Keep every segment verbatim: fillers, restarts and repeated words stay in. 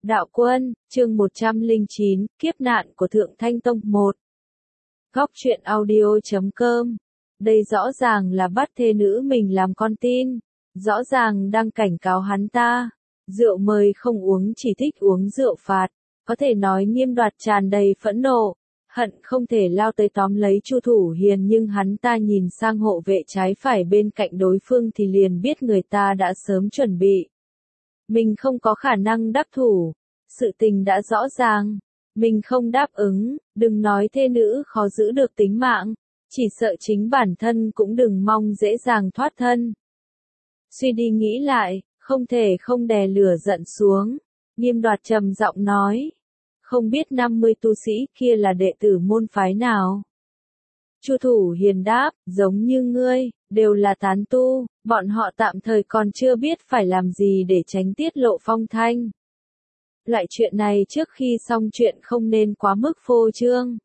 Đạo Quân, chương một trăm lẻ chín, Kiếp nạn của Thượng Thanh Tông một. Góc truyện audio chấm com. Đây rõ ràng là bắt thê nữ mình làm con tin. Rõ ràng đang cảnh cáo hắn ta. Rượu mời không uống, chỉ thích uống rượu phạt. Có thể nói Nghiêm Đoạt tràn đầy phẫn nộ. Hận không thể lao tới tóm lấy Chu Thủ Hiền, nhưng hắn ta nhìn sang hộ vệ trái phải bên cạnh đối phương thì liền biết người ta đã sớm chuẩn bị. Mình không có khả năng đáp thủ. Sự tình đã rõ ràng. Mình không đáp ứng, đừng nói thê nữ khó giữ được tính mạng. Chỉ sợ chính bản thân cũng đừng mong dễ dàng thoát thân. Suy đi nghĩ lại, không thể không đè lửa giận xuống. Nghiêm Đoạt trầm giọng nói. Không biết năm mươi tu sĩ kia là đệ tử môn phái nào? Chu Thủ Hiền đáp, giống như ngươi, đều là tán tu, bọn họ tạm thời còn chưa biết phải làm gì để tránh tiết lộ phong thanh. Loại chuyện này trước khi xong chuyện không nên quá mức phô trương.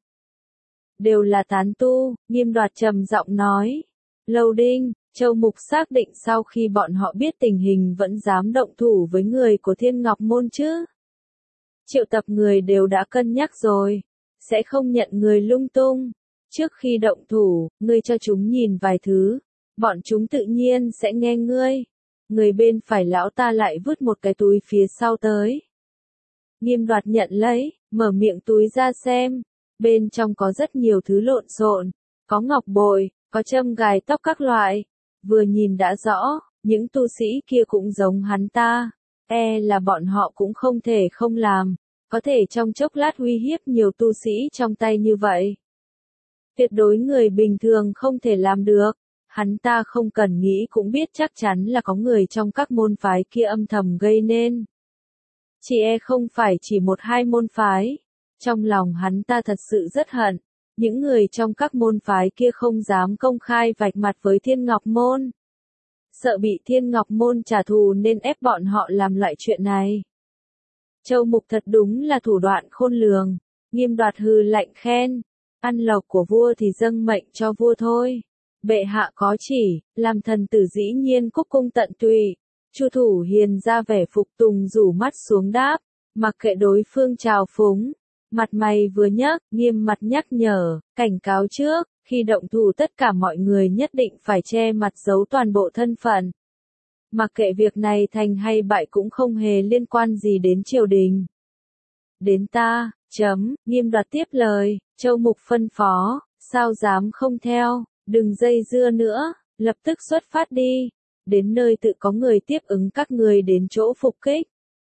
Đều là tán tu, Nghiêm Đoạt trầm giọng nói. Lâu Đinh, Châu Mục xác định sau khi bọn họ biết tình hình vẫn dám động thủ với người của Thiên Ngọc Môn chứ? Triệu tập người đều đã cân nhắc rồi, sẽ không nhận người lung tung. Trước khi động thủ, ngươi cho chúng nhìn vài thứ, bọn chúng tự nhiên sẽ nghe ngươi. Người bên phải lão ta lại vứt một cái túi phía sau tới. Nghiêm Đoạt nhận lấy, mở miệng túi ra xem. Bên trong có rất nhiều thứ lộn xộn, có ngọc bội, có châm gài tóc các loại. Vừa nhìn đã rõ, những tu sĩ kia cũng giống hắn ta. E là bọn họ cũng không thể không làm, có thể trong chốc lát uy hiếp nhiều tu sĩ trong tay như vậy. Tuyệt đối người bình thường không thể làm được, hắn ta không cần nghĩ cũng biết chắc chắn là có người trong các môn phái kia âm thầm gây nên. Chỉ e không phải chỉ một hai môn phái, trong lòng hắn ta thật sự rất hận, những người trong các môn phái kia không dám công khai vạch mặt với Thiên Ngọc Môn. Sợ bị Thiên Ngọc Môn trả thù nên ép bọn họ làm loại chuyện này. Châu Mục thật đúng là thủ đoạn khôn lường, Nghiêm Đoạt hừ lạnh khen. Ăn lộc của vua thì dâng mệnh cho vua thôi. Bệ hạ có chỉ, làm thần tử dĩ nhiên cúc cung tận tụy. Chu Thủ Hiền ra vẻ phục tùng rủ mắt xuống đáp, mặc kệ đối phương trào phúng. Mặt mày vừa nhấc, nghiêm mặt nhắc nhở, cảnh cáo trước, khi động thủ tất cả mọi người nhất định phải che mặt giấu toàn bộ thân phận. Mặc kệ việc này thành hay bại cũng không hề liên quan gì đến triều đình. Đến ta, chấm, Nghiêm Đoạt tiếp lời, Châu Mục phân phó, sao dám không theo, đừng dây dưa nữa, lập tức xuất phát đi, đến nơi tự có người tiếp ứng các người đến chỗ phục kích.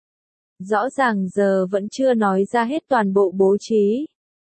Rõ ràng giờ vẫn chưa nói ra hết toàn bộ bố trí.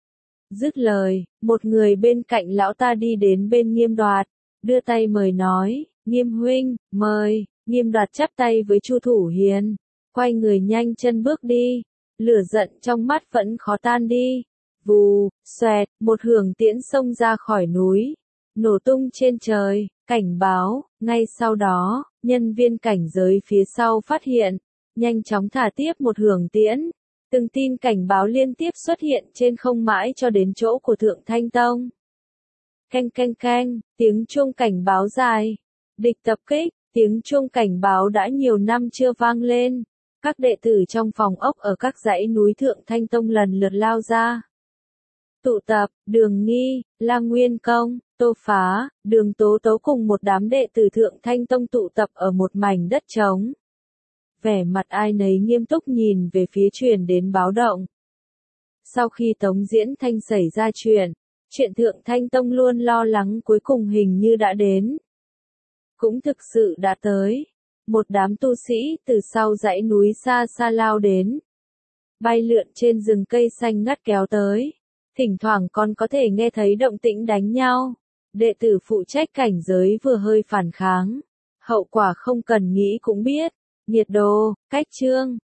Dứt lời, một người bên cạnh lão ta đi đến bên Nghiêm Đoạt, đưa tay mời nói, Nghiêm huynh, mời. Nghiêm Đoạt chắp tay với Chu Thủ Hiền, quay người nhanh chân bước đi, lửa giận trong mắt vẫn khó tan đi. Vù, xoẹt, một hưởng tiễn xông ra khỏi núi, nổ tung trên trời, cảnh báo. Ngay sau đó, nhân viên cảnh giới phía sau phát hiện, nhanh chóng thả tiếp một hưởng tiễn. Từng tin cảnh báo liên tiếp xuất hiện trên không mãi cho đến chỗ của Thượng Thanh Tông. Canh canh canh, tiếng chuông cảnh báo dài. Địch tập kích, tiếng chuông cảnh báo đã nhiều năm chưa vang lên. Các đệ tử trong phòng ốc ở các dãy núi Thượng Thanh Tông lần lượt lao ra. Tụ tập, Đường Nghi, La Nguyên Công, Tô Phá, Đường Tố Tố cùng một đám đệ tử Thượng Thanh Tông tụ tập ở một mảnh đất trống. Vẻ mặt ai nấy nghiêm túc nhìn về phía truyền đến báo động. Sau khi Tống Diễn Thanh xảy ra chuyện, chuyện Thượng Thanh Tông luôn lo lắng cuối cùng hình như đã đến. Cũng thực sự đã tới. Một đám tu sĩ từ sau dãy núi xa xa lao đến. Bay lượn trên rừng cây xanh ngắt kéo tới. Thỉnh thoảng còn có thể nghe thấy động tĩnh đánh nhau. Đệ tử phụ trách cảnh giới vừa hơi phản kháng. Hậu quả không cần nghĩ cũng biết. Nhiệt độ, cách chương.